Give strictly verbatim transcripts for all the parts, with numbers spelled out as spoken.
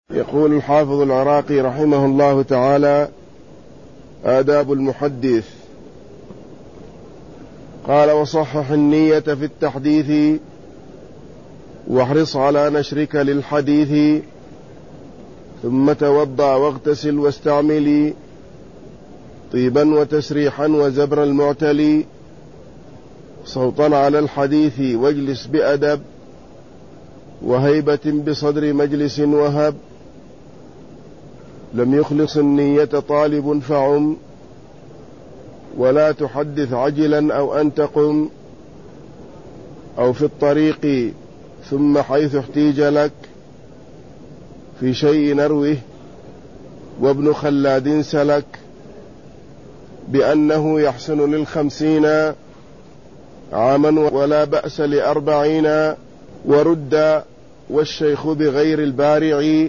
يقول الحافظ العراقي رحمه الله تعالى: آداب المحدث. قال: وصحح النية في التحديث، واحرص على نشرك للحديث، ثم توضأ واغتسل واستعملي طيبا وتسريحا وزبر المعتلي، صوتا على الحديث واجلس بأدب، وهيبة بصدر مجلس وهب، لم يخلص النية طالب فعم، ولا تحدث عجلا أو أن تقم، أو في الطريق ثم حيث احتيج لك في شيء نروه، وابن خلاد سلك بأنه يحسن للخمسين عاما ولا بأس لأربعين، ورد والشيخ بغير البارع،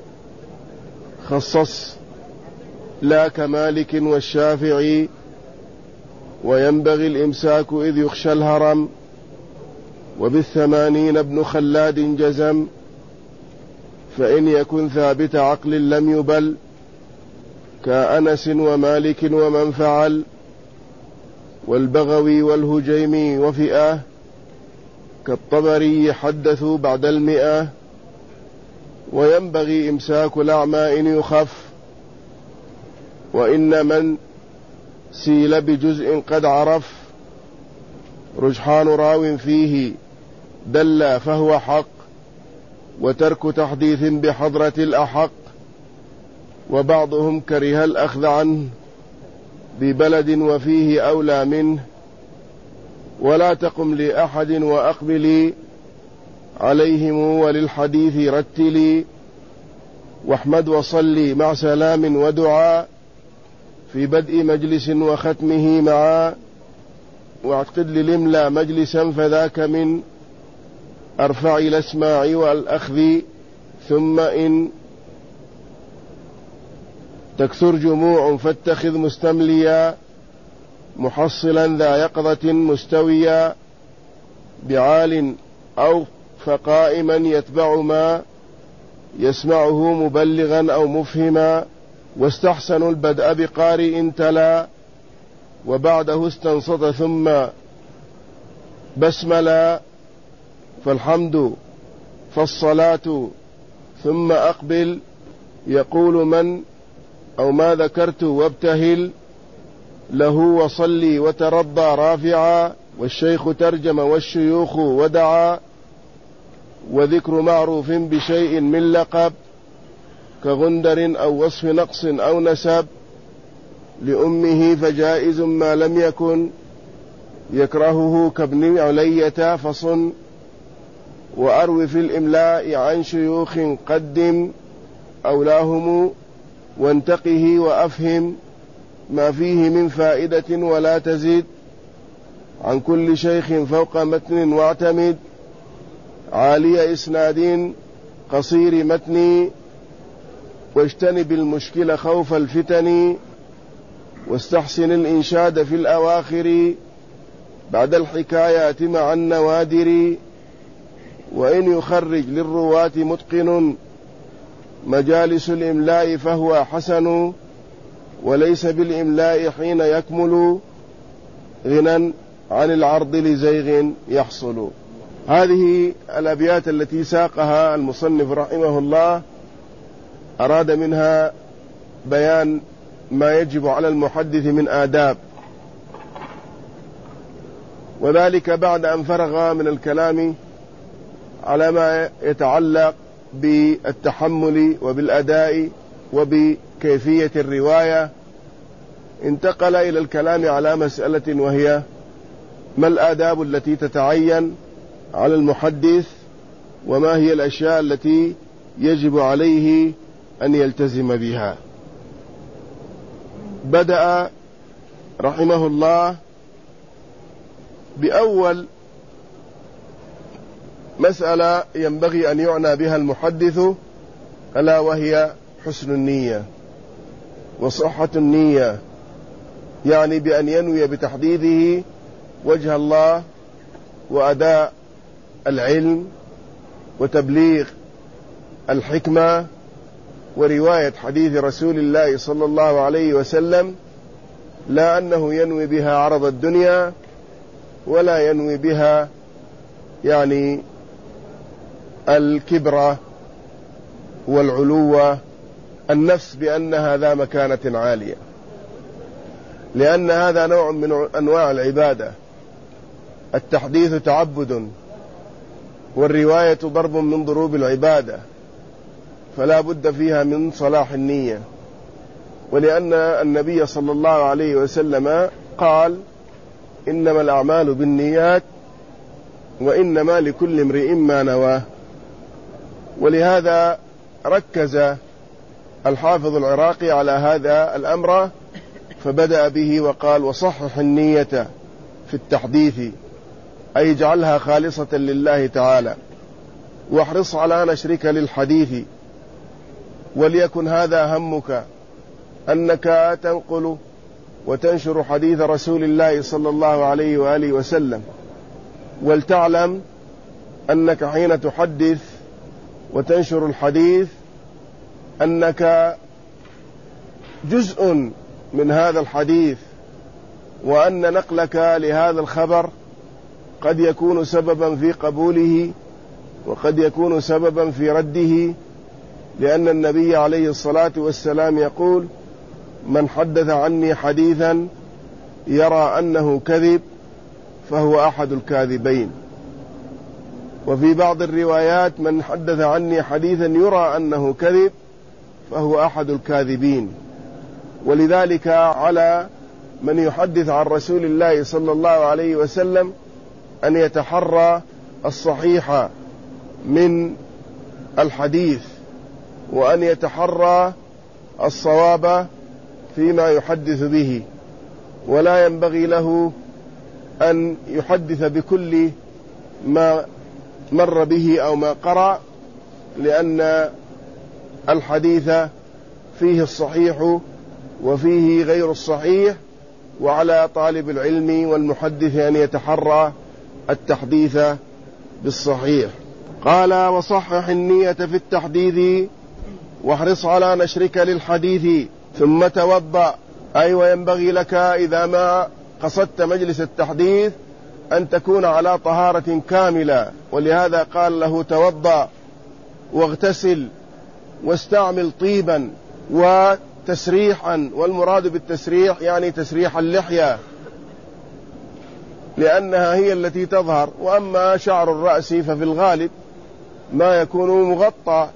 خصص لا كمالك والشافعي، وينبغي الإمساك إذ يخشى الهرم، وبالثمانين ابن خلاد جزم، فإن يكن ثابت عقل لم يبل، كأنس ومالك ومن فعل، والبغوي والهجيمي وفئة، كالطبري حدثوا بعد المئة، وينبغي إمساك الأعمى إن يخف، وإن من سيل بجزء قد عرف، رجحان راو فيه دل فهو حق، وترك تحديث بحضرة الأحق، وبعضهم كره الأخذ عنه ببلد وفيه أولى منه، ولا تقم لأحد وأقبلي عليهم، وللحديث رتلي، واحمد وصلي مع سلام ودعاء، في بدء مجلس وختمه معا، واعتقد للإملا مجلسا فذاك من أرفع الأسماع والأخذ، ثم إن تكثر جموع فاتخذ مستمليا، محصلا ذا يقظة مستويا، بعال أو فقائما يتبع ما يسمعه مبلغا أو مفهما، واستحسن البدء بقارئ تلا، وبعده استنصت ثم بسملا، فالحمد فالصلاة ثم أقبل، يقول من أو ما ذكرت وابتهل له، وصلي وترضى رافعا، والشيخ ترجم والشيوخ ودعا، وذكر معروف بشيء من لقب، كغندر أو وصف نقص أو نسب، لأمه فجائز ما لم يكن يكرهه كابن علية فصن، وأروي في الإملاء عن شيوخ قدم أولاهم، وانتقه وأفهم ما فيه من فائدة، ولا تزيد عن كل شيخ فوق متن، واعتمد عالي إسناد قصير متن، واجتنب المشكل خوف الفتن، واستحسن الإنشاد في الأواخر بعد الحكايات مع النوادر، وإن يخرج للرواة متقن مجالس الإملاء فهو حسن، وليس بالإملاء حين يكمل غنى عن العرض لزيغ يحصل. هذه الأبيات التي ساقها المصنف رحمه الله أراد منها بيان ما يجب على المحدث من آداب، وذلك بعد أن فرغ من الكلام على ما يتعلق بالتحمل وبالأداء وبكيفية الرواية، انتقل إلى الكلام على مسألة، وهي ما الآداب التي تتعين على المحدث، وما هي الأشياء التي يجب عليه أن يلتزم بها. بدأ رحمه الله بأول مسألة ينبغي أن يعنى بها المحدث، ألا وهي حسن النية وصحة النية، يعني بأن ينوي بتحديده وجه الله وأداء العلم وتبليغ الحكمة ورواية حديث رسول الله صلى الله عليه وسلم، لا أنه ينوي بها عرض الدنيا ولا ينوي بها يعني الكبر والعلو النفس بأنها ذا مكانة عالية، لأن هذا نوع من أنواع العبادة. التحديث تعبد، والرواية ضرب من ضروب العبادة، فلا بد فيها من صلاح النية. ولأن النبي صلى الله عليه وسلم قال: إنما الأعمال بالنيات وإنما لكل امرئ ما نواه. ولهذا ركز الحافظ العراقي على هذا الأمر، فبدأ به وقال: وصحح النية في التحديث، أي اجعلها خالصة لله تعالى، واحرص على نشرك للحديث، وليكن هذا همك، أنك تنقل وتنشر حديث رسول الله صلى الله عليه وآله وسلم. ولتعلم أنك حين تحدث وتنشر الحديث أنك جزء من هذا الحديث، وأن نقلك لهذا الخبر قد يكون سببا في قبوله وقد يكون سببا في رده، لأن النبي عليه الصلاة والسلام يقول: من حدث عني حديثا يرى أنه كذب فهو أحد الكاذبين. وفي بعض الروايات: من حدث عني حديثا يرى أنه كذب فهو أحد الكاذبين. ولذلك على من يحدث عن رسول الله صلى الله عليه وسلم أن يتحرى الصحيح من الحديث، وأن يتحرى الصواب فيما يحدث به، ولا ينبغي له أن يحدث بكل ما مر به أو ما قرأ، لأن الحديث فيه الصحيح وفيه غير الصحيح، وعلى طالب العلم والمحدث أن يتحرى التحديث بالصحيح. قال: وصحح النية في التحديث واحرص على نشرك للحديث ثم توضأ، أي وينبغي لك إذا ما قصدت مجلس التحديث أن تكون على طهارة كاملة، ولهذا قال له: توضأ واغتسل واستعمل طيبا وتسريحا، والمراد بالتسريح يعني تسريح اللحية، لأنها هي التي تظهر، وأما شعر الرأس ففي الغالب ما يكون مغطى،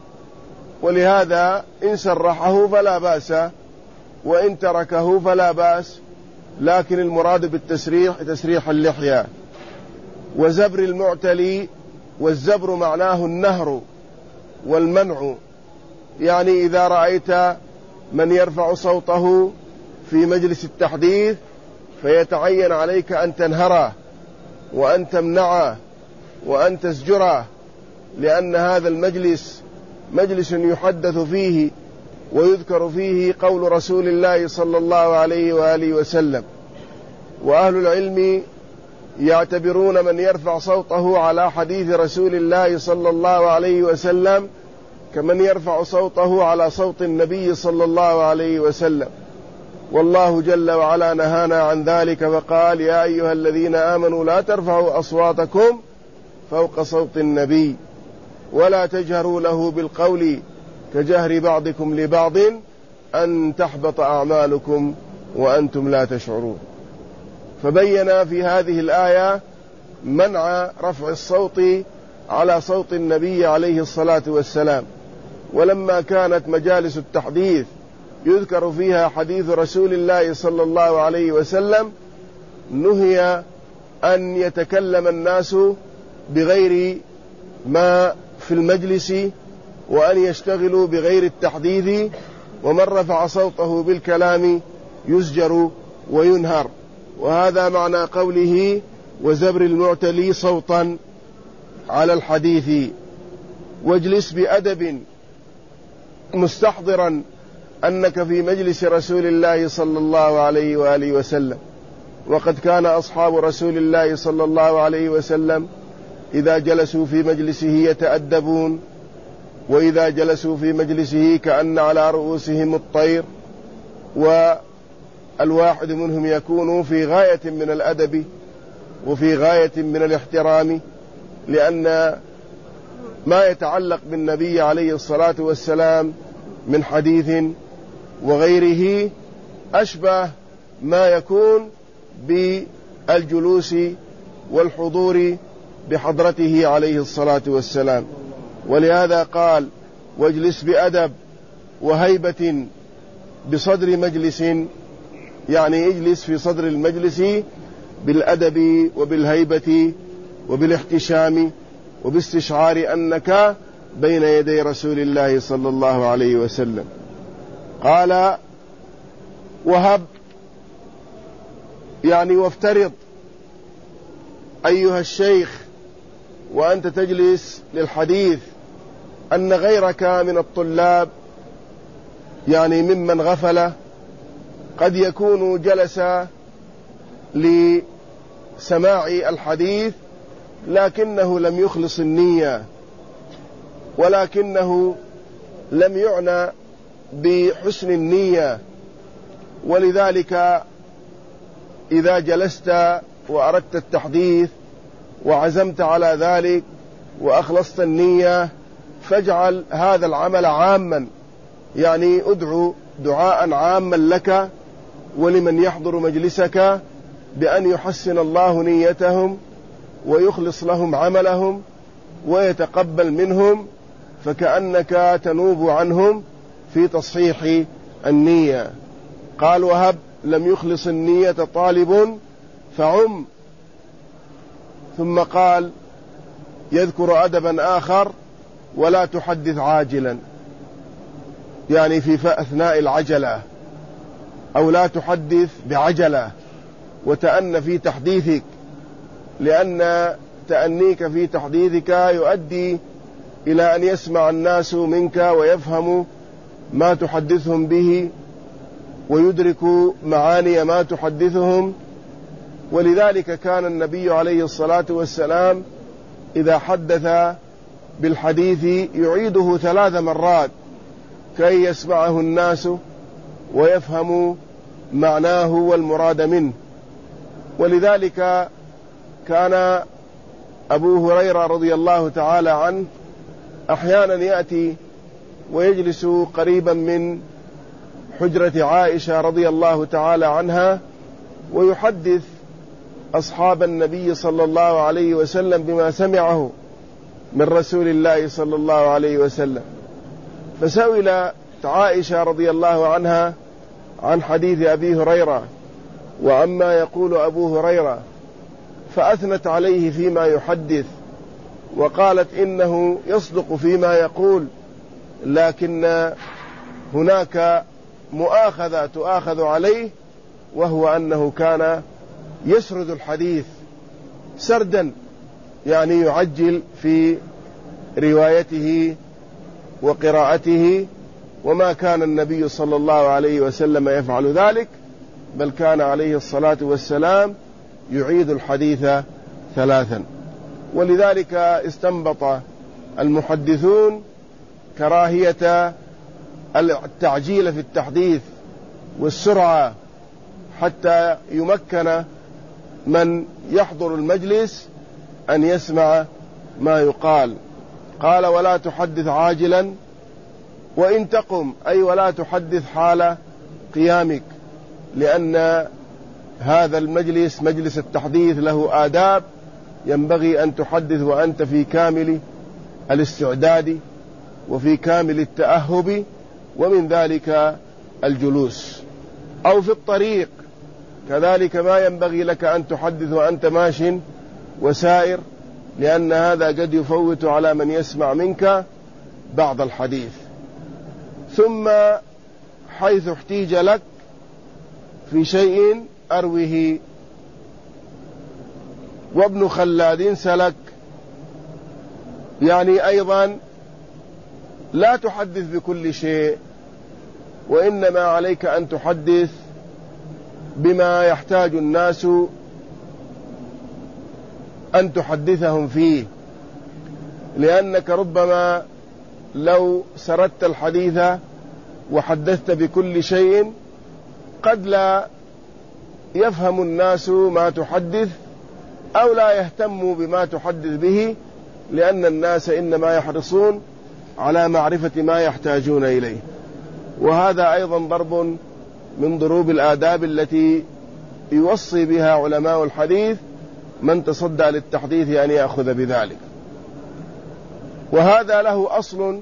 ولهذا إن سرحه فلا بأس وإن تركه فلا بأس، لكن المراد بالتسريح تسريح اللحية. وزبر المعتلي، والزبر معناه النهر والمنع، يعني إذا رأيت من يرفع صوته في مجلس التحديث فيتعين عليك أن تنهره وأن تمنعه وأن تزجره، لأن هذا المجلس مجلس يحدث فيه ويذكر فيه قول رسول الله صلى الله عليه وآله وسلم. وأهل العلم يعتبرون من يرفع صوته على حديث رسول الله صلى الله عليه وسلم كمن يرفع صوته على صوت النبي صلى الله عليه وسلم. والله جل وعلا نهانا عن ذلك وقال: يا أيها الذين آمنوا لا ترفعوا أصواتكم فوق صوت النبي ولا تجهروا له بالقول كجهر بعضكم لبعض أن تحبط أعمالكم وأنتم لا تشعرون. فبين في هذه الآية منع رفع الصوت على صوت النبي عليه الصلاة والسلام. ولما كانت مجالس التحديث يذكر فيها حديث رسول الله صلى الله عليه وسلم، نهي أن يتكلم الناس بغير ما في المجلس وأن يشتغلوا بغير التحديث، ومن رفع صوته بالكلام يزجر وينهر. وهذا معنى قوله: وزبر المعتلي صوتا على الحديث. واجلس بأدب مستحضرا أنك في مجلس رسول الله صلى الله عليه وآله وسلم. وقد كان أصحاب رسول الله صلى الله عليه وسلم إذا جلسوا في مجلسه يتأدبون وإذا جلسوا في مجلسه كأن على رؤوسهم الطير، والواحد منهم يكون في غاية من الأدب وفي غاية من الاحترام، لأن ما يتعلق بالنبي عليه الصلاة والسلام من حديث وغيره أشبه ما يكون بالجلوس والحضور بحضرته عليه الصلاة والسلام. ولهذا قال: واجلس بأدب وهيبة بصدر مجلس، يعني اجلس في صدر المجلس بالأدب وبالهيبة وبالاحتشام وباستشعار أنك بين يدي رسول الله صلى الله عليه وسلم. قال: وهب، يعني وافترض أيها الشيخ وأنت تجلس للحديث أن غيرك من الطلاب، يعني ممن غفل، قد يكون جلس لسماع الحديث لكنه لم يخلص النية، ولكنه لم يعنى بحسن النية، ولذلك إذا جلست وأردت التحديث وعزمت على ذلك وأخلصت النية فاجعل هذا العمل عاما، يعني ادعو دعاء عاما لك ولمن يحضر مجلسك بأن يحسن الله نيتهم ويخلص لهم عملهم ويتقبل منهم، فكأنك تنوب عنهم في تصحيح النية. قال: وهب لم يخلص النية طالب فعم. ثم قال يذكر أدبا آخر: ولا تحدث عاجلا، يعني في أثناء العجلة، أو لا تحدث بعجلة وتأن في تحديثك، لأن تأنيك في تحديثك يؤدي إلى أن يسمع الناس منك ويفهم ما تحدثهم به ويدرك معاني ما تحدثهم. ولذلك كان النبي عليه الصلاة والسلام إذا حدث بالحديث يعيده ثلاث مرات كي يسمعه الناس ويفهموا معناه والمراد منه. ولذلك كان أبو هريرة رضي الله تعالى عنه أحيانا يأتي ويجلس قريبا من حجرة عائشة رضي الله تعالى عنها ويحدث أصحاب النبي صلى الله عليه وسلم بما سمعه من رسول الله صلى الله عليه وسلم. فسئلت عائشة رضي الله عنها عن حديث أبي هريرة وعما يقول أبو هريرة، فأثنت عليه فيما يحدث وقالت إنه يصدق فيما يقول، لكن هناك مؤاخذة تؤاخذ عليه، وهو أنه كان يسرد الحديث سردا، يعني يعجل في روايته وقراءته، وما كان النبي صلى الله عليه وسلم يفعل ذلك، بل كان عليه الصلاة والسلام يعيد الحديث ثلاثا. ولذلك استنبط المحدثون كراهية التعجيل في التحديث والسرعة حتى يمكن من يحضر المجلس أن يسمع ما يقال. قال: ولا تحدث عاجلا، وإن تقم، أي ولا تحدث حال قيامك، لأن هذا المجلس مجلس التحديث له آداب، ينبغي أن تحدث وأنت في كامل الاستعداد وفي كامل التأهب، ومن ذلك الجلوس. أو في الطريق كذلك ما ينبغي لك أن تحدث وأنت ماش وسائر، لأن هذا قد يفوت على من يسمع منك بعض الحديث. ثم حيث احتيج لك في شيء أروه. وابن خلاد سلك، يعني أيضا لا تحدث بكل شيء، وإنما عليك أن تحدث بما يحتاج الناس أن تحدثهم فيه، لأنك ربما لو سردت الحديث وحدثت بكل شيء قد لا يفهم الناس ما تحدث أو لا يهتموا بما تحدث به، لأن الناس إنما يحرصون على معرفة ما يحتاجون إليه. وهذا أيضا ضرب من ضروب الآداب التي يوصي بها علماء الحديث من تصدى للتحديث أن يأخذ بذلك. وهذا له أصل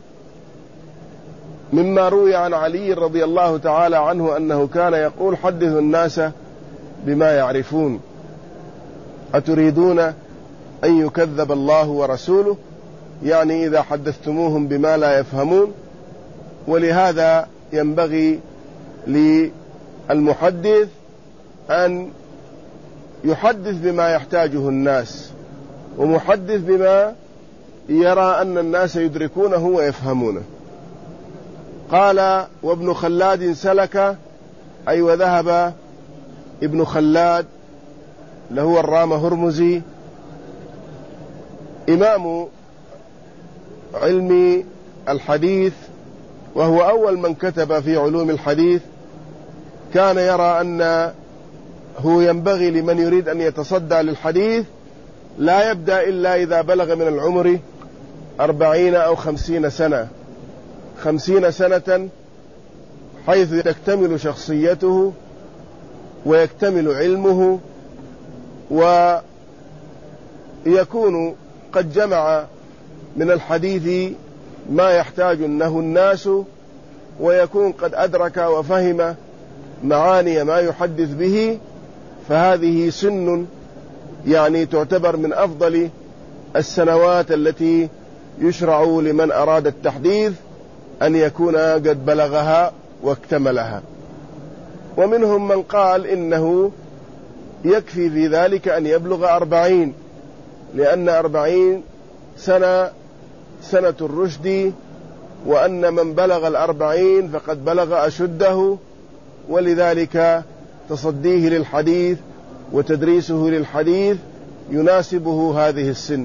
مما روي عن علي رضي الله تعالى عنه أنه كان يقول: حدثوا الناس بما يعرفون، أتريدون أن يكذب الله ورسوله؟ يعني إذا حدثتموهم بما لا يفهمون. ولهذا ينبغي للمحدث أن يحدث بما يحتاجه الناس، ومحدث بما يرى أن الناس يدركونه ويفهمونه. قال: وابن خلاد سلك، أي وذهب ابن خلاد له الرام هرمزي، إمام علم الحديث وهو أول من كتب في علوم الحديث، كان يرى أنه ينبغي لمن يريد أن يتصدى للحديث لا يبدأ إلا إذا بلغ من العمر أربعين أو خمسين سنة، خمسين سنة حيث تكتمل شخصيته ويكتمل علمه ويكون قد جمع من الحديث ما يحتاج له الناس، ويكون قد أدرك وفهم معاني ما يحدث به. فهذه سن يعني تعتبر من أفضل السنوات التي يشرع لمن أراد التحديث أن يكون قد بلغها واكتملها. ومنهم من قال إنه يكفي في ذلك أن يبلغ أربعين، لأن أربعين سنة سنة الرشد، وأن من بلغ الأربعين فقد بلغ أشده، ولذلك تصديه للحديث وتدريسه للحديث يناسبه هذه السن.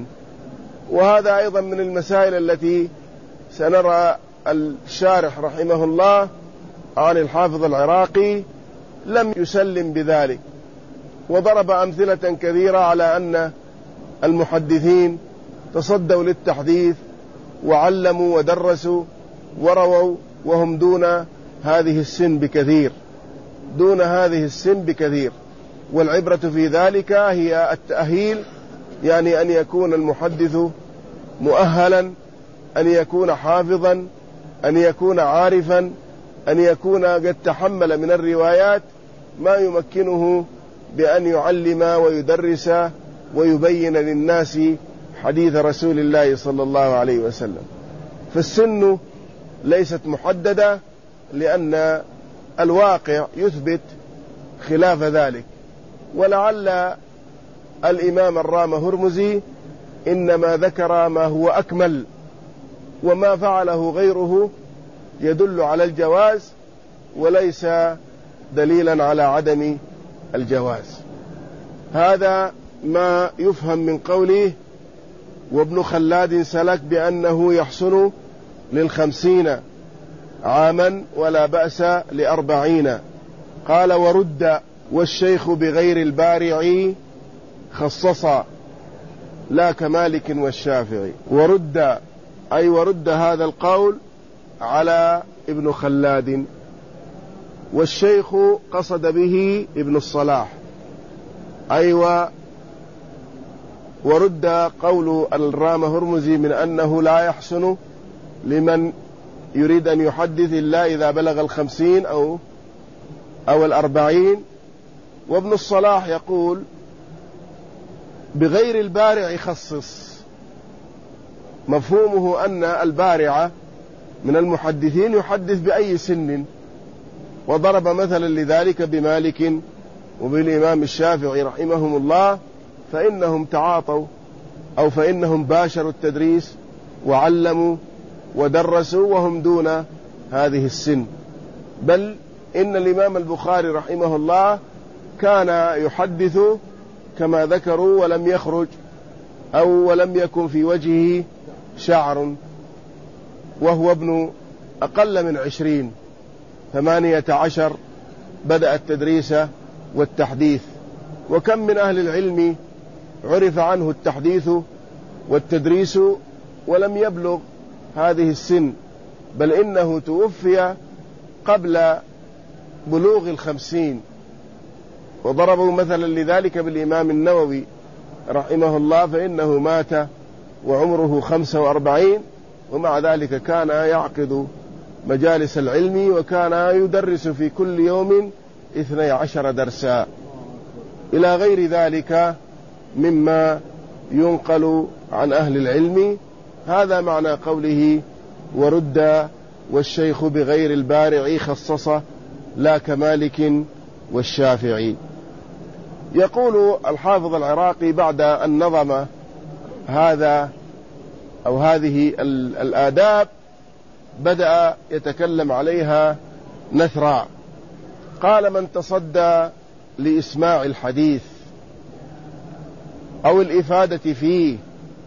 وهذا أيضا من المسائل التي سنرى الشارح رحمه الله عن الحافظ العراقي لم يسلم بذلك، وضرب أمثلة كثيرة على أن المحدثين تصدوا للتحديث وعلموا ودرسوا ورووا وهم دون هذه السن بكثير، دون هذه السن بكثير. والعبرة في ذلك هي التأهيل، يعني أن يكون المحدث مؤهلا، أن يكون حافظا، أن يكون عارفا، أن يكون قد تحمل من الروايات ما يمكنه بأن يعلم ويدرس ويبين للناس حديث رسول الله صلى الله عليه وسلم. فالسن ليست محددة، لأن الواقع يثبت خلاف ذلك. ولعل الإمام الرام هرمزي إنما ذكر ما هو أكمل، وما فعله غيره يدل على الجواز وليس دليلا على عدم الجواز. هذا ما يفهم من قوله: وابن خلاد سلك بأنه يحسن للخمسين عاما ولا بأس لأربعين. قال: ورد والشيخ بغير البارع خصصا لا كمالك والشافعي. ورد أي ورد هذا القول على ابن خلاد، والشيخ قصد به ابن الصلاح. أيوة، ورد قول الرام هرمزي من أنه لا يحسن لمن يريد أن يحدث إلا إذا بلغ الخمسين أو أو الأربعين. وابن الصلاح يقول: بغير البارع خصص، مفهومه أن البارع من المحدثين يحدث بأي سن، وضرب مثلا لذلك بمالك وبالإمام الشافعي رحمهم الله، فإنهم تعاطوا أو فإنهم باشروا التدريس وعلموا ودرسوا وهم دون هذه السن. بل إن الإمام البخاري رحمه الله كان يحدث كما ذكروا ولم يخرج أو ولم يكن في وجهه شعر، وهو ابن أقل من عشرين، ثمانية عشر بدأ التدريس والتحديث. وكم من أهل العلم عرف عنه التحديث والتدريس ولم يبلغ هذه السن، بل إنه توفي قبل بلوغ الخمسين. وضربوا مثلا لذلك بالإمام النووي رحمه الله، فإنه مات وعمره خمسة وأربعين، ومع ذلك كان يعقد مجالس العلم، وكان يدرس في كل يوم اثني عشر درسا إلى غير ذلك مما ينقل عن أهل العلم. هذا معنى قوله ورد والشيخ بغير البارع خصص لا كمالك والشافعي. يقول الحافظ العراقي بعد أن نظم هذا أو هذه الآداب بدأ يتكلم عليها نثرا. قال: من تصدى لإسماع الحديث أو الإفادة فيه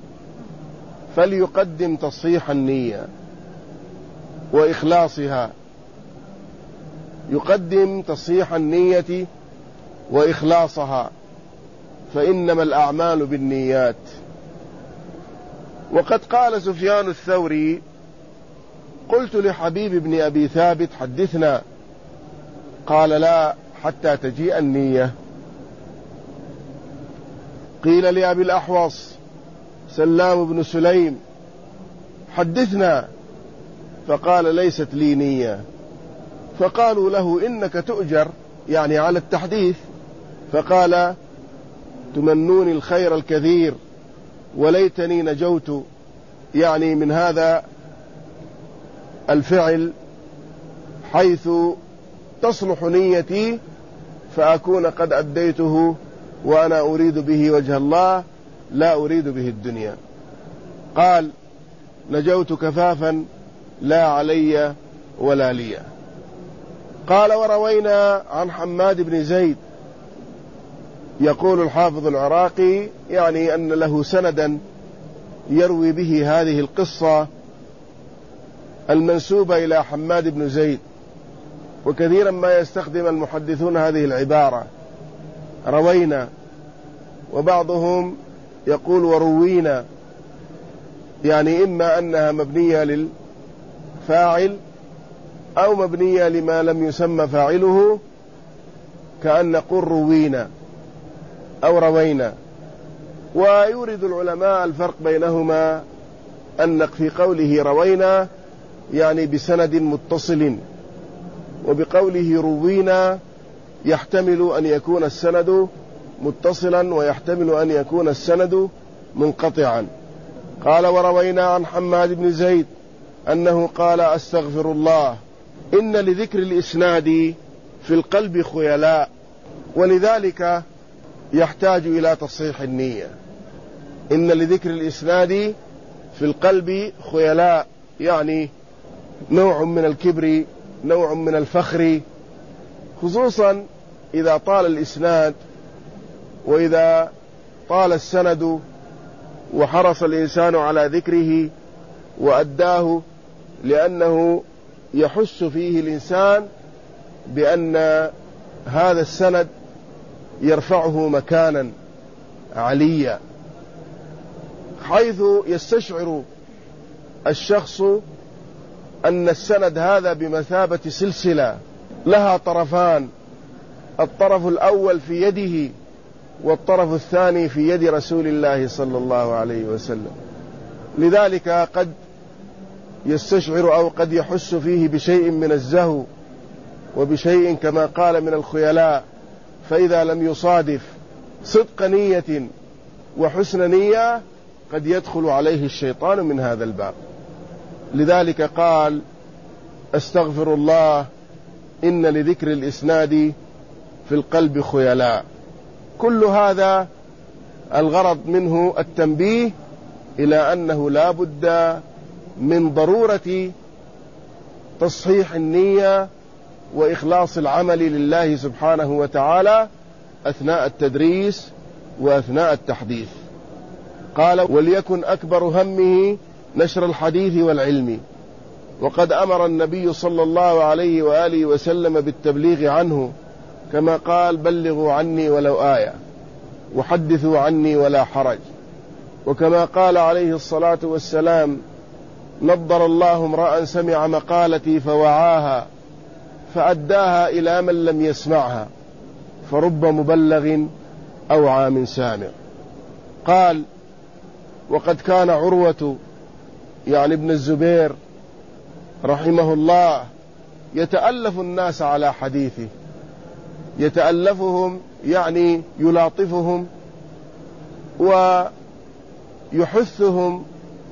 فليقدم تصحيح النية وإخلاصها. يقدم تصحيح النية وإخلاصها، فإنما الأعمال بالنيات. وقد قال سفيان الثوري: قلت لحبيب بن أبي ثابت حدثنا، قال: لا حتى تجيء النية. قيل لأبي الأحوص سلام بن سليم حدثنا، فقال: ليست لي نية. فقالوا له: إنك تؤجر يعني على التحديث. فقال: تمنوني الخير الكثير وليتني نجوت، يعني من هذا الفعل، حيث تصلح نيتي فأكون قد أديته وأنا أريد به وجه الله لا أريد به الدنيا. قال: نجوت كفافا لا علي ولا لي. قال: وروينا عن حماد بن زيد. يقول الحافظ العراقي يعني أن له سندا يروي به هذه القصة المنسوبة إلى حماد بن زيد. وكثيرا ما يستخدم المحدثون هذه العبارة روينا، وبعضهم يقول وروينا، يعني إما أنها مبنية للفاعل أو مبنية لما لم يسمى فاعله، كأن نقول روينا أو روينا. ويورد العلماء الفرق بينهما، أن في قوله روينا يعني بسند متصل، وبقوله روينا يحتمل أن يكون السند متصلا ويحتمل أن يكون السند منقطعا. قال: وروينا عن حماد بن زيد أنه قال: أستغفر الله، إن لذكر الإسناد في القلب خيلاء، ولذلك يحتاج إلى تصحيح النية. إن لذكر الإسناد في القلب خيلاء، يعني نوع من الكبر، نوع من الفخر، خصوصا إذا طال الإسناد وإذا طال السند وحرص الإنسان على ذكره وأداه، لأنه يحس فيه الإنسان بأن هذا السند يرفعه مكانا عليا، حيث يستشعر الشخص أن السند هذا بمثابة سلسلة لها طرفان، الطرف الأول في يده والطرف الثاني في يد رسول الله صلى الله عليه وسلم. لذلك قد يستشعر أو قد يحس فيه بشيء من الزهو وبشيء كما قال من الخيلاء، فإذا لم يصادف صدق نية وحسن نية قد يدخل عليه الشيطان من هذا الباب. لذلك قال: أستغفر الله، إن لذكر الإسناد في القلب خيلاء. كل هذا الغرض منه التنبيه إلى أنه لا بد من ضرورة تصحيح النية وإخلاص العمل لله سبحانه وتعالى أثناء التدريس وأثناء التحديث. قال: وليكن أكبر همه نشر الحديث والعلم. وقد أمر النبي صلى الله عليه وآله وسلم بالتبليغ عنه، كما قال: بلغوا عني ولو آية وحدثوا عني ولا حرج. وكما قال عليه الصلاة والسلام: نضر الله امرأ سمع مقالتي فوعاها فأداها إلى من لم يسمعها، فرب مبلغ أوعى من سامع. قال: وقد كان عروة يعني ابن الزبير رحمه الله يتألف الناس على حديثه، يتألفهم يعني يلاطفهم ويحثهم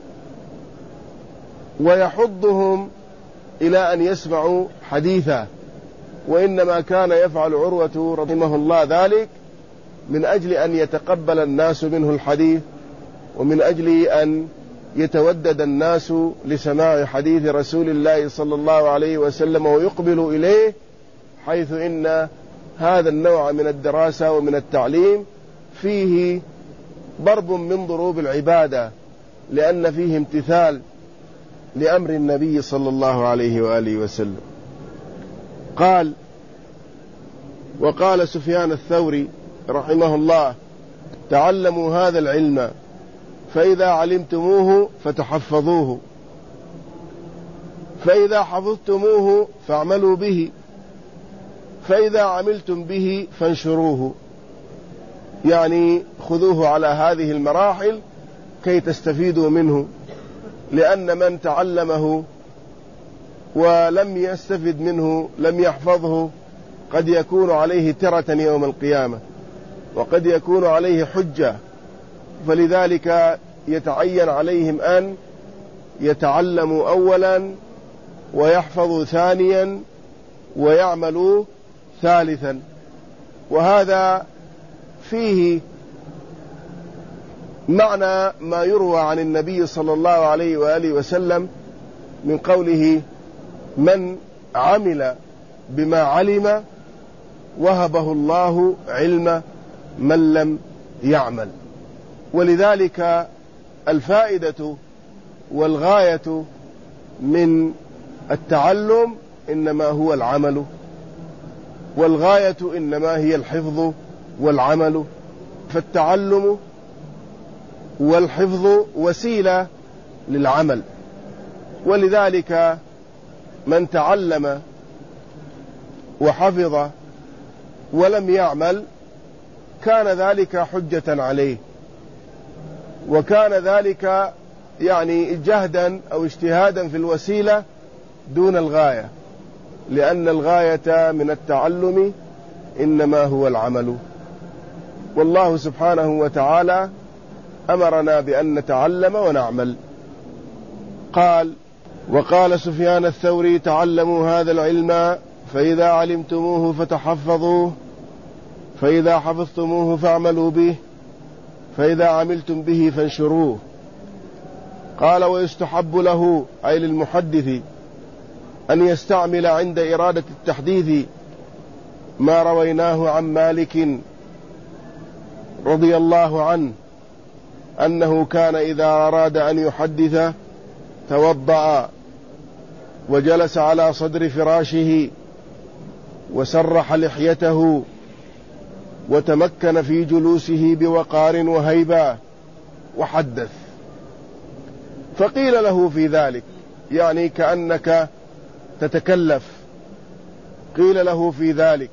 ويحضهم إلى أن يسمعوا حديثه، وإنما كان يفعل عروة رحمه الله ذلك من أجل أن يتقبل الناس منه الحديث، ومن أجل أن يتودد الناس لسماع حديث رسول الله صلى الله عليه وسلم ويقبلوا إليه، حيث إن هذا النوع من الدراسة ومن التعليم فيه ضرب من ضروب العبادة، لأن فيه امتثال لأمر النبي صلى الله عليه وآله وسلم. قال: وقال سفيان الثوري رحمه الله: تعلموا هذا العلم فإذا علمتموه فتحفظوه، فإذا حفظتموه فاعملوا به، فإذا عملتم به فانشروه. يعني خذوه على هذه المراحل كي تستفيدوا منه، لأن من تعلمه ولم يستفد منه لم يحفظه قد يكون عليه ترة يوم القيامة، وقد يكون عليه حجة. فلذلك يتعين عليهم أن يتعلموا أولا ويحفظوا ثانيا ويعملوا ثالثا. وهذا فيه معنى ما يروى عن النبي صلى الله عليه وآله وسلم من قوله: من عمل بما علم وهبه الله علم من لم يعمل. ولذلك الفائدة والغاية من التعلم إنما هو العمل، والغاية إنما هي الحفظ والعمل. فالتعلم والحفظ وسيلة للعمل، ولذلك من تعلم وحفظ ولم يعمل كان ذلك حجة عليه، وكان ذلك يعني جهدا أو اجتهادا في الوسيلة دون الغاية، لأن الغاية من التعلم إنما هو العمل. والله سبحانه وتعالى أمرنا بأن نتعلم ونعمل. قال: وقال سفيان الثوري: تعلموا هذا العلم فإذا علمتموه فتحفظوه، فإذا حفظتموه فاعملوا به، فإذا عملتم به فانشروه. قال: ويستحب له أي للمحدث أن يستعمل عند إرادة التحديث ما رويناه عن مالك رضي الله عنه أنه كان إذا أراد أن يحدث توضأ وجلس على صدر فراشه وسرح لحيته وتمكن في جلوسه بوقار وهيبة وحدث. فقيل له في ذلك، يعني كأنك تتكلف، قيل له في ذلك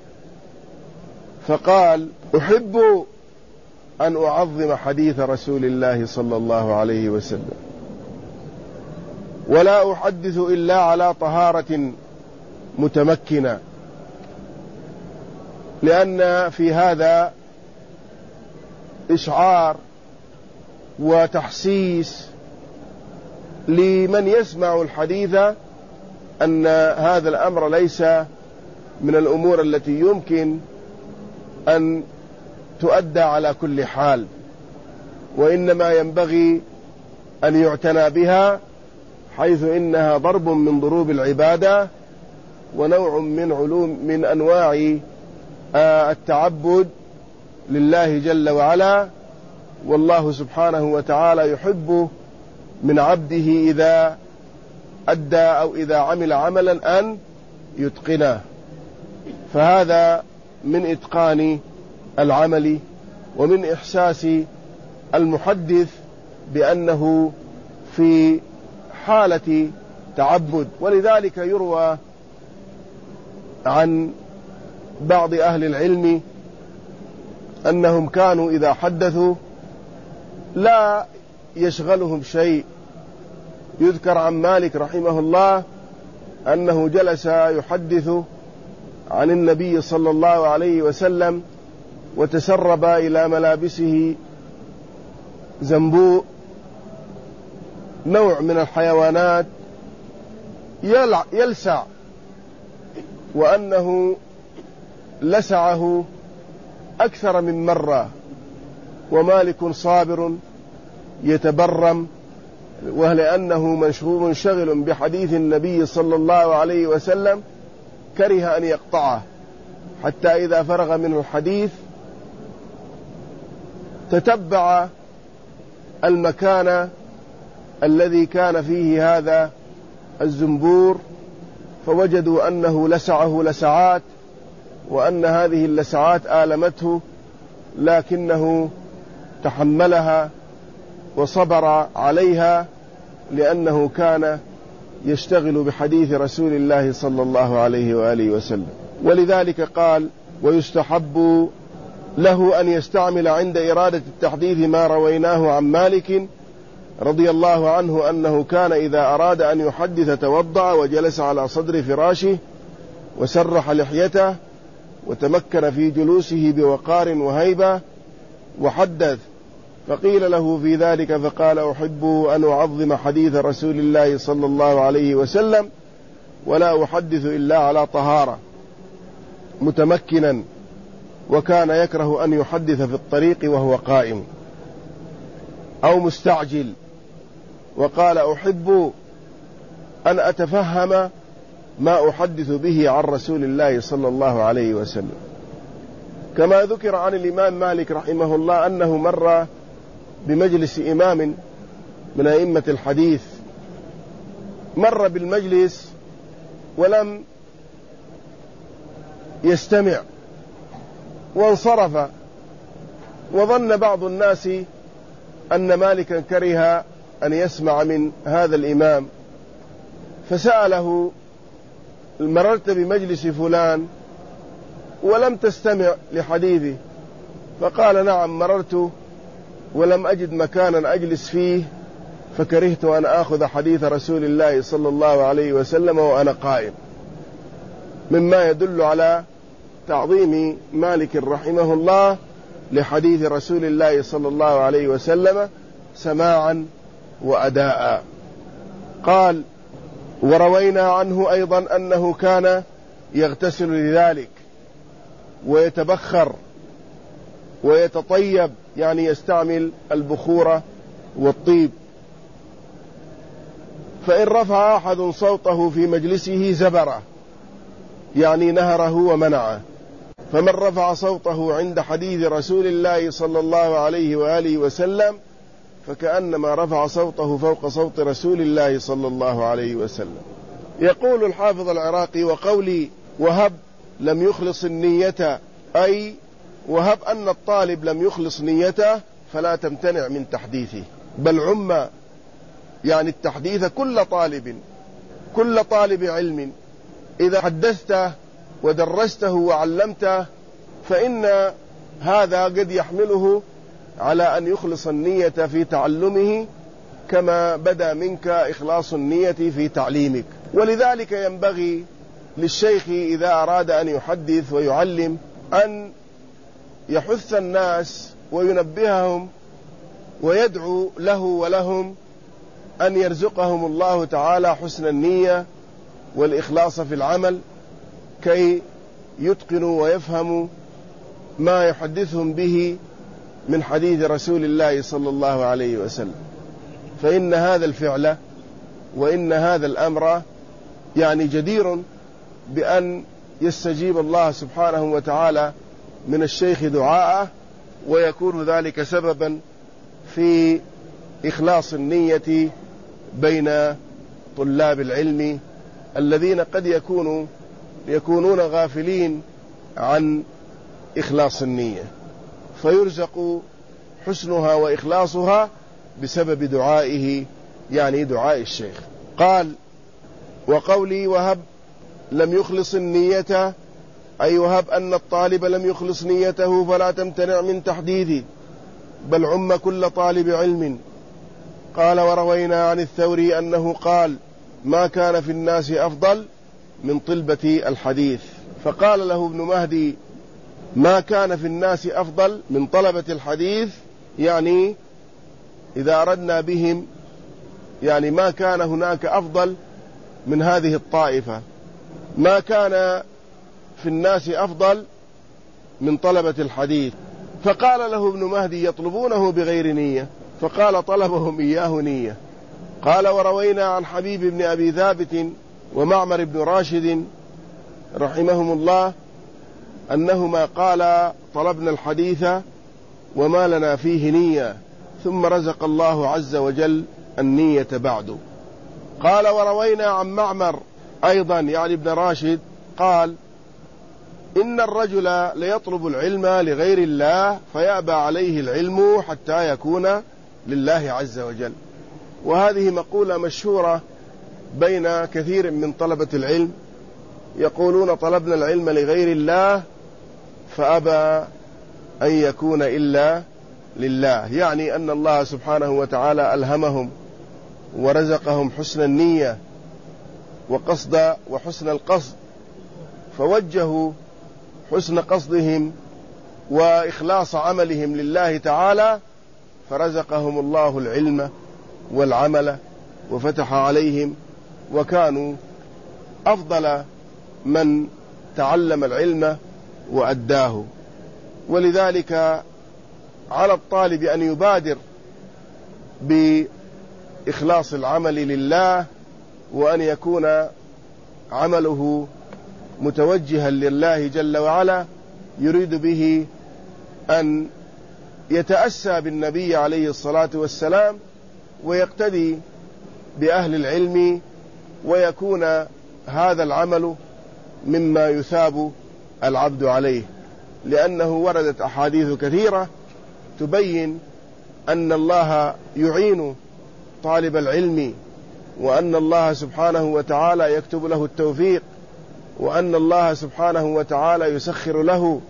فقال: أحب أن أعظم حديث رسول الله صلى الله عليه وسلم، ولا أحدث إلا على طهارة متمكنة، لأن في هذا إشعار وتحسيس لمن يسمع الحديث أن هذا الأمر ليس من الأمور التي يمكن أن تؤدى على كل حال، وإنما ينبغي أن يعتنى بها، حيث إنها ضرب من ضروب العبادة ونوع من علوم من أنواع التعبد لله جل وعلا. والله سبحانه وتعالى يحب من عبده إذا أدى أو إذا عمل عملا أن يتقنه. فهذا من إتقان العمل ومن إحساس المحدث بأنه في حالة تعبد. ولذلك يروى عن بعض أهل العلم أنهم كانوا إذا حدثوا لا يشغلهم شيء. يذكر عن مالك رحمه الله أنه جلس يحدث عن النبي صلى الله عليه وسلم وتسرب إلى ملابسه زنبوء نوع من الحيوانات يلسع، وأنه لسعه أكثر من مرة، ومالك صابر يتبرم، ولأنه منشغل بحديث النبي صلى الله عليه وسلم كره أن يقطعه، حتى إذا فرغ منه الحديث تتبع المكان الذي كان فيه هذا الزنبور، فوجدوا أنه لسعه لسعات، وأن هذه اللسعات آلمته، لكنه تحملها وصبر عليها لأنه كان يشتغل بحديث رسول الله صلى الله عليه وآله وسلم. ولذلك قال: ويستحب له أن يستعمل عند إرادة التحديث ما رويناه عن مالك رضي الله عنه أنه كان إذا أراد أن يحدث توضأ وجلس على صدر فراشه وسرح لحيته وتمكن في جلوسه بوقار وهيبة وحدث. فقيل له في ذلك فقال: أحب أن أعظم حديث رسول الله صلى الله عليه وسلم ولا أحدث إلا على طهارة متمكنا، وكان يكره أن يحدث في الطريق وهو قائم أو مستعجل. وقال: أحب أن أتفهم ما أحدث به عن رسول الله صلى الله عليه وسلم. كما ذكر عن الإمام مالك رحمه الله أنه مر بمجلس إمام من أئمة الحديث، مر بالمجلس ولم يستمع وانصرف، وظن بعض الناس أن مالكا كره أن يسمع من هذا الإمام، فسأله: مررت بمجلس فلان ولم تستمع لحديثه؟ فقال: نعم، مررت ولم أجد مكانا أجلس فيه فكرهت أن آخذ حديث رسول الله صلى الله عليه وسلم وأنا قائم. مما يدل على تعظيم مالك رحمه الله لحديث رسول الله صلى الله عليه وسلم سماعا وأداء. قال: وروينا عنه أيضا أنه كان يغتسل لذلك ويتبخر ويتطيب، يعني يستعمل البخور والطيب. فإن رفع أحد صوته في مجلسه زبره، يعني نهره ومنعه. فمن رفع صوته عند حديث رسول الله صلى الله عليه وآله وسلم فكأنما رفع صوته فوق صوت رسول الله صلى الله عليه وسلم. يقول الحافظ العراقي: وقولي وهب لم يخلص النية، أي وهب أن الطالب لم يخلص نيته فلا تمتنع من تحديثه، بل عم يعني التحديث كل طالب كل طالب علم. إذا حدثته ودرسته وعلمته فإن هذا قد يحمله على أن يخلص النية في تعلمه كما بدا منك إخلاص النية في تعليمك. ولذلك ينبغي للشيخ إذا أراد أن يحدث ويعلم أن يحث الناس وينبههم ويدعو له ولهم أن يرزقهم الله تعالى حسن النية والإخلاص في العمل، كي يتقنوا ويفهموا ما يحدثهم به من حديث رسول الله صلى الله عليه وسلم. فإن هذا الفعل وإن هذا الأمر يعني جدير بأن يستجيب الله سبحانه وتعالى من الشيخ دعاءه، ويكون ذلك سببا في إخلاص النية بين طلاب العلم الذين قد يكونوا يكونون غافلين عن إخلاص النية، فيرزق حسنها وإخلاصها بسبب دعائه، يعني دعاء الشيخ. قال: وقولي وهب لم يخلص النية، أي وهب أن الطالب لم يخلص نيته فلا تمتنع من تحديثه، بل عم كل طالب علم. قال: وروينا عن الثوري أنه قال: ما كان في الناس أفضل من طلبة الحديث. فقال له ابن مهدي: ما كان في الناس أفضل من طلبة الحديث، يعني إذا أردنا بهم يعني ما كان هناك أفضل من هذه الطائفة، ما كان في الناس أفضل من طلبة الحديث. فقال له ابن مهدي: يطلبونه بغير نية. فقال: طلبهم إياه نية. قال: وروينا عن حبيب بن أبي ثابت ومعمر بن راشد رحمهم الله أنهما قال: طلبنا الحديث وما لنا فيه نية، ثم رزق الله عز وجل النية بعد. قال: وروينا عن معمر أيضا يعني ابن راشد قال: إن الرجل ليطلب العلم لغير الله فيأبى عليه العلم حتى يكون لله عز وجل. وهذه مقولة مشهورة بين كثير من طلبة العلم، يقولون: طلبنا العلم لغير الله فأبى أن يكون إلا لله، يعني أن الله سبحانه وتعالى ألهمهم ورزقهم حسن النية وقصد وحسن القصد، فوجهوا حسن قصدهم وإخلاص عملهم لله تعالى، فرزقهم الله العلم والعمل وفتح عليهم، وكانوا أفضل من تعلم العلم وأداه. ولذلك على الطالب أن يبادر بإخلاص العمل لله، وأن يكون عمله متوجها لله جل وعلا، يريد به أن يتأسى بالنبي عليه الصلاة والسلام ويقتدي بأهل العلم، ويكون هذا العمل مما يثاب العبد عليه، لأنه وردت أحاديث كثيرة تبين أن الله يعين طالب العلم، وأن الله سبحانه وتعالى يكتب له التوفيق، وأن الله سبحانه وتعالى يسخر له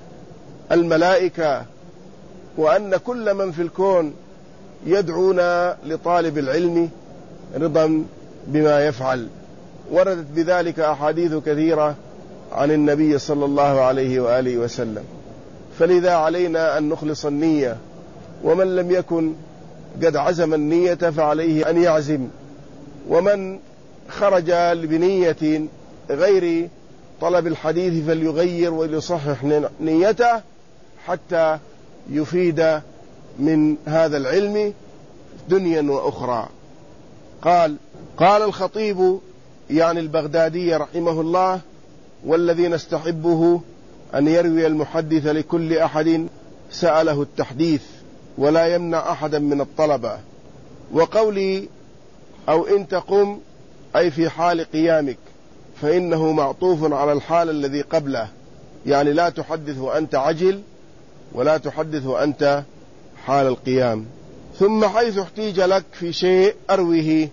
الملائكة، وأن كل من في الكون يدعونا لطالب العلم رضا بما يفعل. وردت بذلك أحاديث كثيرة عن النبي صلى الله عليه وآله وسلم. فلذا علينا أن نخلص النية، ومن لم يكن قد عزم النية فعليه أن يعزم، ومن خرج بنية غير طلب الحديث فليغير وليصحح نيته حتى يفيد من هذا العلم دنيا وأخرى. قال قال الخطيب يعني البغدادي رحمه الله: والذي نستحبه أن يروي المحدث لكل أحد سأله التحديث، ولا يمنع أحدا من الطلبة. وقولي أو إن تقم أي في حال قيامك، فإنه معطوف على الحال الذي قبله، يعني لا تحدث وأنت عجل، ولا تحدث وأنت حال القيام. ثم حيث احتيج لك في شيء أروه،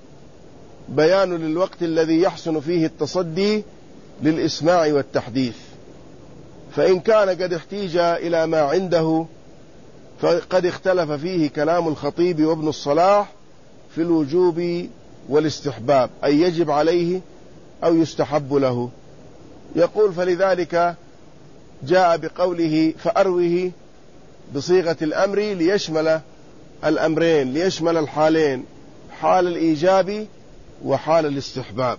بيان للوقت الذي يحسن فيه التصدي للإسماع والتحديث. فإن كان قد احتيج إلى ما عنده فقد اختلف فيه كلام الخطيب وابن الصلاح في الوجوب والاستحباب، أي يجب عليه أو يستحب له. يقول: فلذلك جاء بقوله فأروه بصيغة الأمر ليشمل الأمرين، ليشمل الحالين، حال الإيجاب وحال الاستحباب.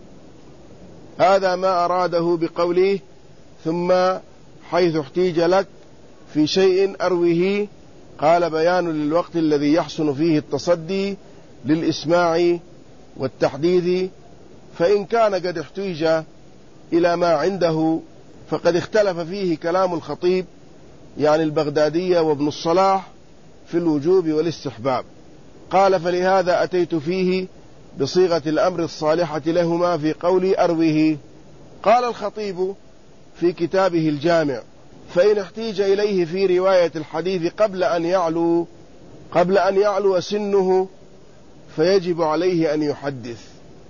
هذا ما أراده بقوله ثم حيث احتيج لك في شيء أروه. قال: بيان للوقت الذي يحسن فيه التصدي للإسماع والتحديث. فإن كان قد احتيج إلى ما عنده فقد اختلف فيه كلام الخطيب يعني البغدادية وابن الصلاح في الوجوب والاستحباب. قال: فلهذا أتيت فيه بصيغة الأمر الصالحة لهما في قول أروه. قال الخطيب في كتابه الجامع: فإن احتيج إليه في رواية الحديث قبل أن يعلو قبل أن يعلو سنه فيجب عليه أن يحدث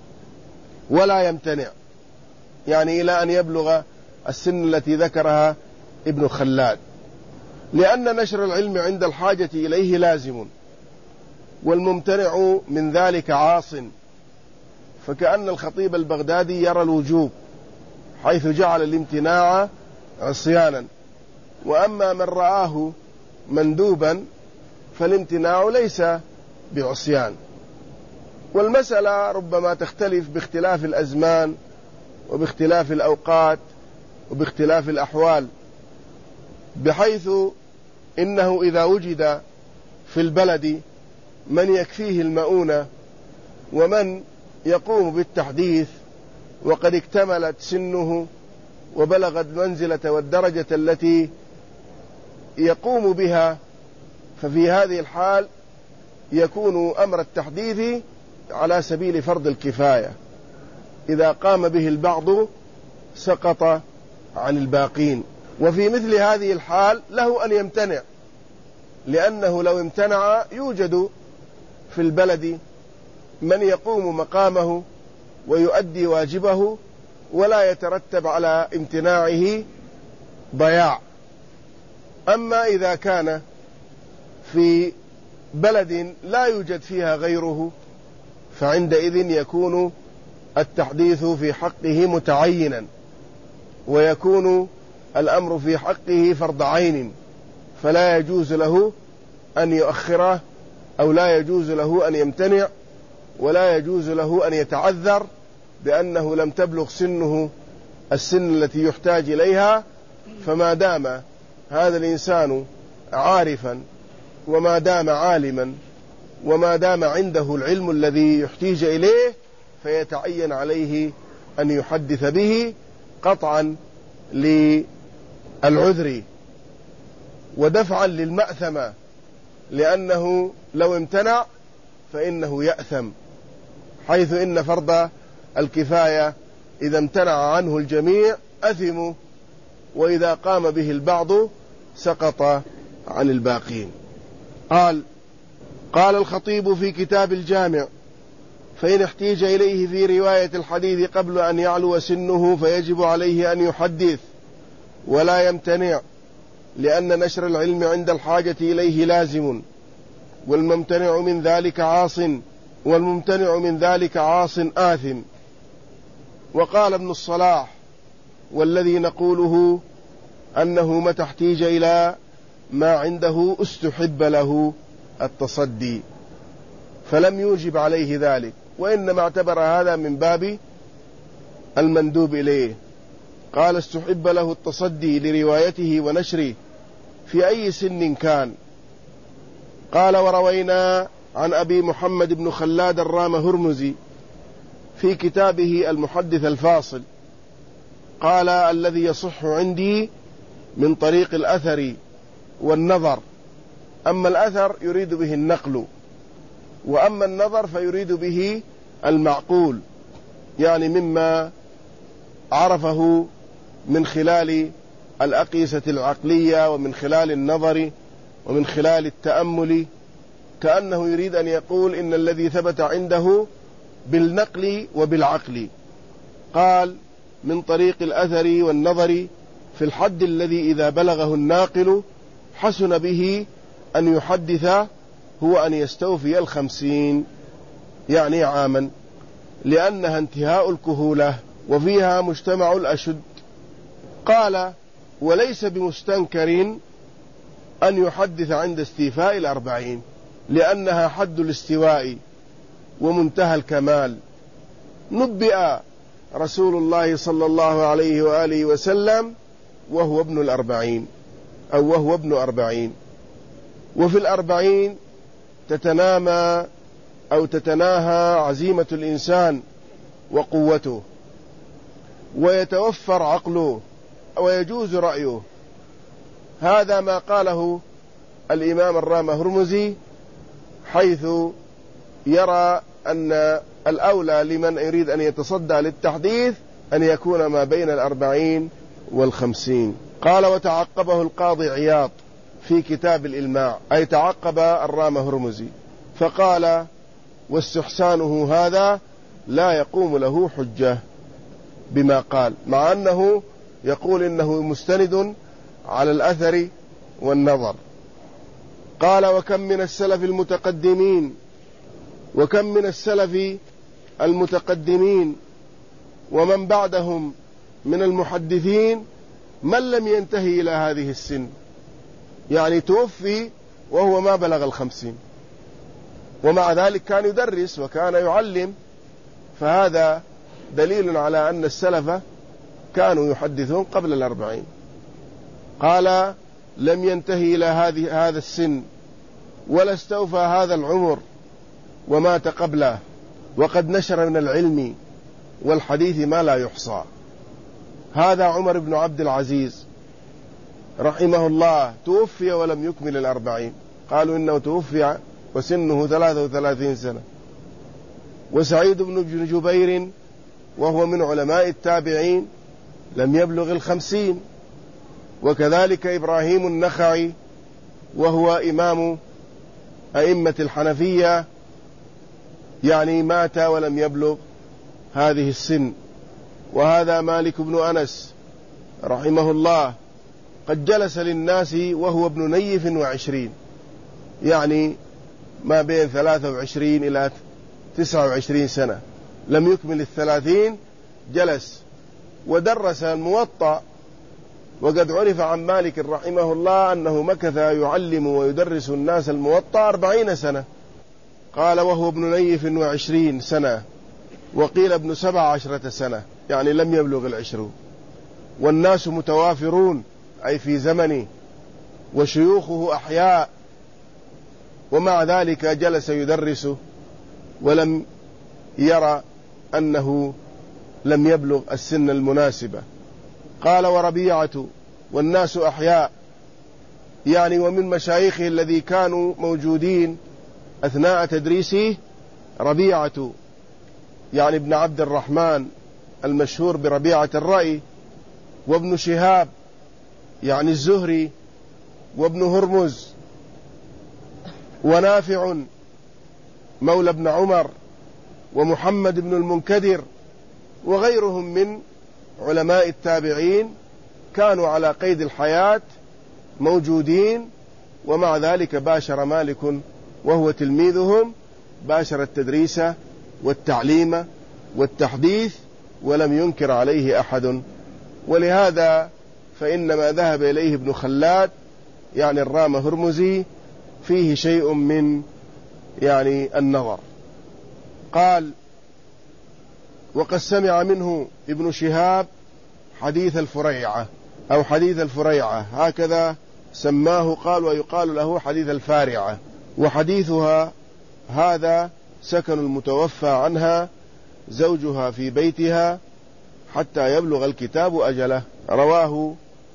ولا يمتنع، يعني إلى أن يبلغ السن التي ذكرها ابن خلاد، لأن نشر العلم عند الحاجة إليه لازم، والممتنع من ذلك عاص. فكأن الخطيب البغدادي يرى الوجوب حيث جعل الامتناع عصيانا، وأما من رآه مندوبا فالامتناع ليس بعصيان. والمسألة ربما تختلف باختلاف الأزمان وباختلاف الأوقات وباختلاف الأحوال، بحيث إنه إذا وجد في البلد من يكفيه المؤونة ومن يقوم بالتحديث وقد اكتملت سنه وبلغت المنزلة والدرجة التي يقوم بها، ففي هذه الحال يكون أمر التحديث على سبيل فرض الكفاية، إذا قام به البعض سقط عن الباقين. وفي مثل هذه الحال له أن يمتنع، لأنه لو امتنع يوجد في البلد من يقوم مقامه ويؤدي واجبه ولا يترتب على امتناعه ضياع. أما إذا كان في بلد لا يوجد فيها غيره فعندئذ يكون التحديث في حقه متعينا، ويكون الأمر في حقه فرض عين، فلا يجوز له أن يؤخره أو لا يجوز له أن يمتنع، ولا يجوز له أن يتعذر بأنه لم تبلغ سنه السن التي يحتاج إليها. فما دام هذا الإنسان عارفا وما دام عالما وما دام عنده العلم الذي يحتاج إليه فيتعين عليه أن يحدث به قطعا للعذر ودفعا للمأثمة، لأنه لو امتنع فإنه يأثم، حيث إن فرض الكفاية إذا امتنع عنه الجميع أثموا، وإذا قام به البعض سقط عن الباقين. قال قال الخطيب في كتاب الجامع: فإن احتيج إليه في رواية الحديث قبل أن يعلو سنه فيجب عليه أن يحدث ولا يمتنع، لأن نشر العلم عند الحاجة إليه لازم، والممتنع من ذلك عاص والممتنع من ذلك عاص آثم. وقال ابن الصلاح: والذي نقوله أنه متى احتيج إلى ما عنده استحب له التصدي، فلم يوجب عليه ذلك، وإنما اعتبر هذا من باب المندوب إليه. قال: استحب له التصدي لروايته ونشره في أي سن كان. قال: وروينا عن أبي محمد بن خلاد الرام هرمزي في كتابه المحدث الفاصل قال: الذي يصح عندي من طريق الأثر والنظر. أما الأثر يريد به النقل، وأما النظر فيريد به المعقول، يعني مما عرفه من خلال الأقيسة العقلية ومن خلال النظر ومن خلال التأمل، كأنه يريد أن يقول إن الذي ثبت عنده بالنقل وبالعقل. قال: من طريق الأثر والنظر في الحد الذي إذا بلغه الناقل حسن به أن يحدث هو أن يستوفي الخمسين، يعني عاما، لأنها انتهاء الكهولة وفيها مجتمع الأشد. قال: وليس بمستنكر أن يحدث عند استيفاء الأربعين، لأنها حد الاستواء ومنتهى الكمال. نبئ رسول الله صلى الله عليه وآله وسلم وهو ابن الأربعين أو وهو ابن أربعين، وفي الأربعين تتنامى أو تتناهى عزيمة الإنسان وقوته، ويتوفر عقله ويجوز رأيه. هذا ما قاله الإمام الرام هرمزي، حيث يرى أن الأولى لمن يريد أن يتصدى للتحديث أن يكون ما بين الأربعين والخمسين. قال: وتعقبه القاضي عياض في كتاب الإلماع، أي تعقب الرام هرمزي فقال: واستحسانه هذا لا يقوم له حجة بما قال، مع أنه يقول إنه مستند على الأثر والنظر. قال: وكم من السلف المتقدمين وكم من السلف المتقدمين ومن بعدهم من المحدثين من لم ينتهي إلى هذه السن، يعني توفي وهو ما بلغ الخمسين، ومع ذلك كان يدرس وكان يعلم، فهذا دليل على أن السلف كانوا يحدثون قبل الأربعين. قال: لم ينتهي إلى هذه هذا السن ولا استوفى هذا العمر ومات قبله، وقد نشر من العلم والحديث ما لا يحصى. هذا عمر بن عبد العزيز رحمه الله توفي ولم يكمل الأربعين، قالوا إنه توفي وسنه ثلاثة وثلاثين سنة. وسعيد بن جبير وهو من علماء التابعين لم يبلغ الخمسين. وكذلك إبراهيم النخعي وهو إمام أئمة الحنفية، يعني مات ولم يبلغ هذه السن. وهذا مالك بن أنس رحمه الله قد جلس للناس وهو ابن نيف وعشرين، يعني ما بين ثلاثة وعشرين إلى تسعة وعشرين سنة، لم يكمل الثلاثين جلس ودرس الموطأ. وقد عرف عن مالك رحمه الله أنه مكث يعلم ويدرس الناس الموطأ أربعين سنة. قال: وهو ابن نيف وعشرين سنة، وقيل ابن سبع عشرة سنة، يعني لم يبلغ العشرون. والناس متوافرون، أي في زمنه، وشيوخه أحياء، ومع ذلك جلس يدرس ولم يرى أنه لم يبلغ السن المناسبة. قال: وربيعة والناس أحياء، يعني ومن مشايخه الذي كانوا موجودين أثناء تدريسه ربيعة، يعني ابن عبد الرحمن المشهور بربيعة الرأي، وابن شهاب يعني الزهري، وابن هرمز، ونافع مولى ابن عمر، ومحمد بن المنكدر، وغيرهم من علماء التابعين كانوا على قيد الحياة موجودين. ومع ذلك باشر مالك وهو تلميذهم، باشر التدريس والتعليم والتحديث ولم ينكر عليه أحد. ولهذا فإن ما ذهب إليه ابن خلاد يعني الرام هرمزي فيه شيء من يعني النظر. قال: وقد سمع منه ابن شهاب حديث الفريعة أو حديث الفريعة، هكذا سماه. قال: ويقال له حديث الفارعة. وحديثها هذا سكن المتوفى عنها زوجها في بيتها حتى يبلغ الكتاب أجله. رواه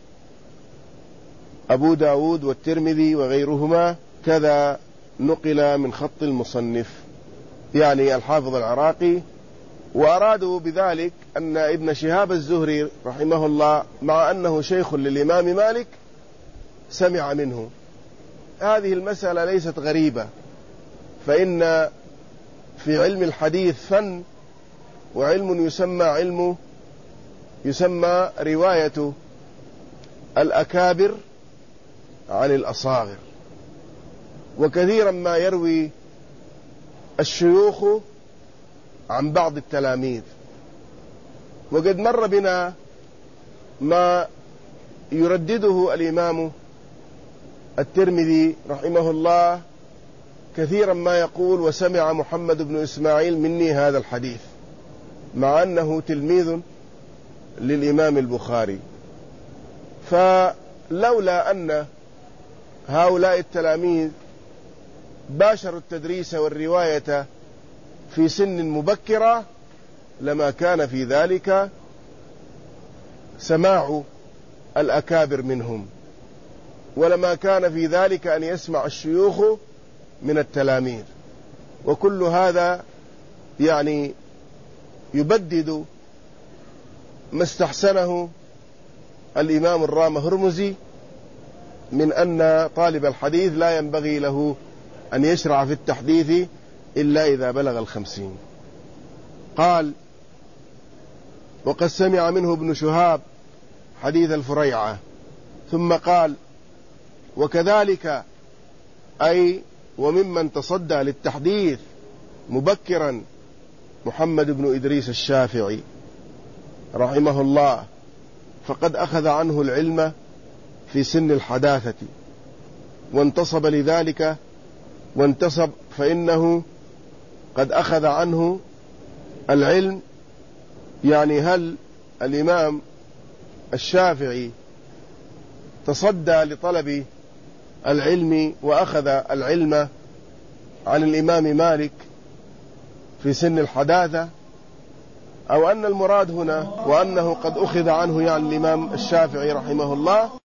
أبو داود والترمذي وغيرهما، كذا نقل من خط المصنف يعني الحافظ العراقي. وأرادوا بذلك أن ابن شهاب الزهري رحمه الله مع أنه شيخ للإمام مالك سمع منه. هذه المسألة ليست غريبة، فإن في علم الحديث فن وعلم يسمى علم يسمى رواية الأكابر عن الأصاغر. وكثيرا ما يروي الشيوخ عن بعض التلاميذ. وقد مر بنا ما يردده الإمام الترمذي رحمه الله كثيرا ما يقول: وسمع محمد بن إسماعيل مني هذا الحديث، مع أنه تلميذ للإمام البخاري. فلولا أن هؤلاء التلاميذ باشروا التدريس والرواية في سن مبكرة لما كان في ذلك سماع الأكابر منهم، ولما كان في ذلك أن يسمع الشيوخ من التلاميذ. وكل هذا يعني يبدد ما استحسنه الإمام الرام هرمزي من أن طالب الحديث لا ينبغي له أن يشرع في التحديث إلا إذا بلغ الخمسين. قال: وقد سمع منه ابن شهاب حديث الفريعة. ثم قال: وكذلك أي وممن تصدى للتحديث مبكرا محمد بن إدريس الشافعي رحمه الله، فقد أخذ عنه العلم في سن الحداثة وانتصب لذلك وانتصب فإنه قد أخذ عنه العلم. يعني هل الإمام الشافعي تصدى لطلب العلم وأخذ العلم عن الإمام مالك في سن الحداثة، أو أن المراد هنا وأنه قد أخذ عنه يعني الإمام الشافعي رحمه الله